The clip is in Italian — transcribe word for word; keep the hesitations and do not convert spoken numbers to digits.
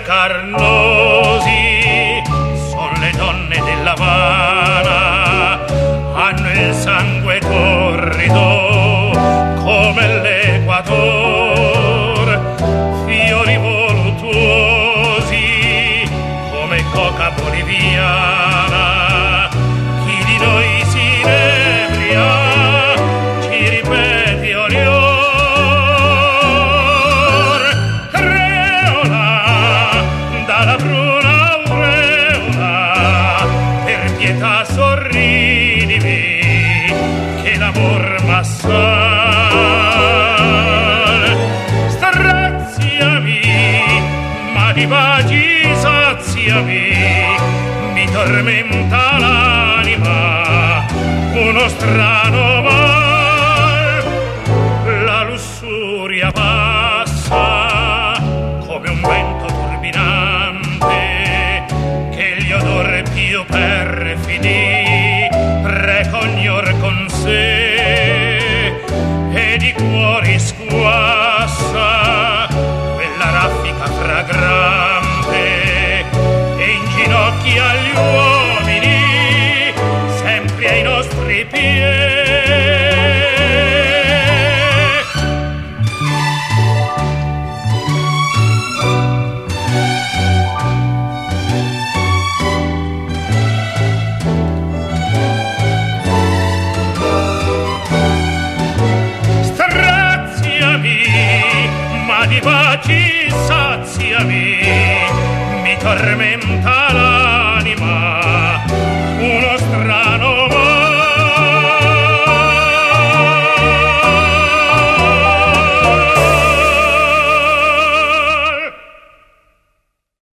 carnosi son le donne dell'Havana, hanno il sangue torrido come l'Equator, fiori voluttuosi come coca boliviana. Chi di noi si inebria ci ripete olior. La bruna aureola, per pietà sorridivi, che l'amor m'assal. Straziami, ma di baci saziami, mi tormenta l'anima uno strano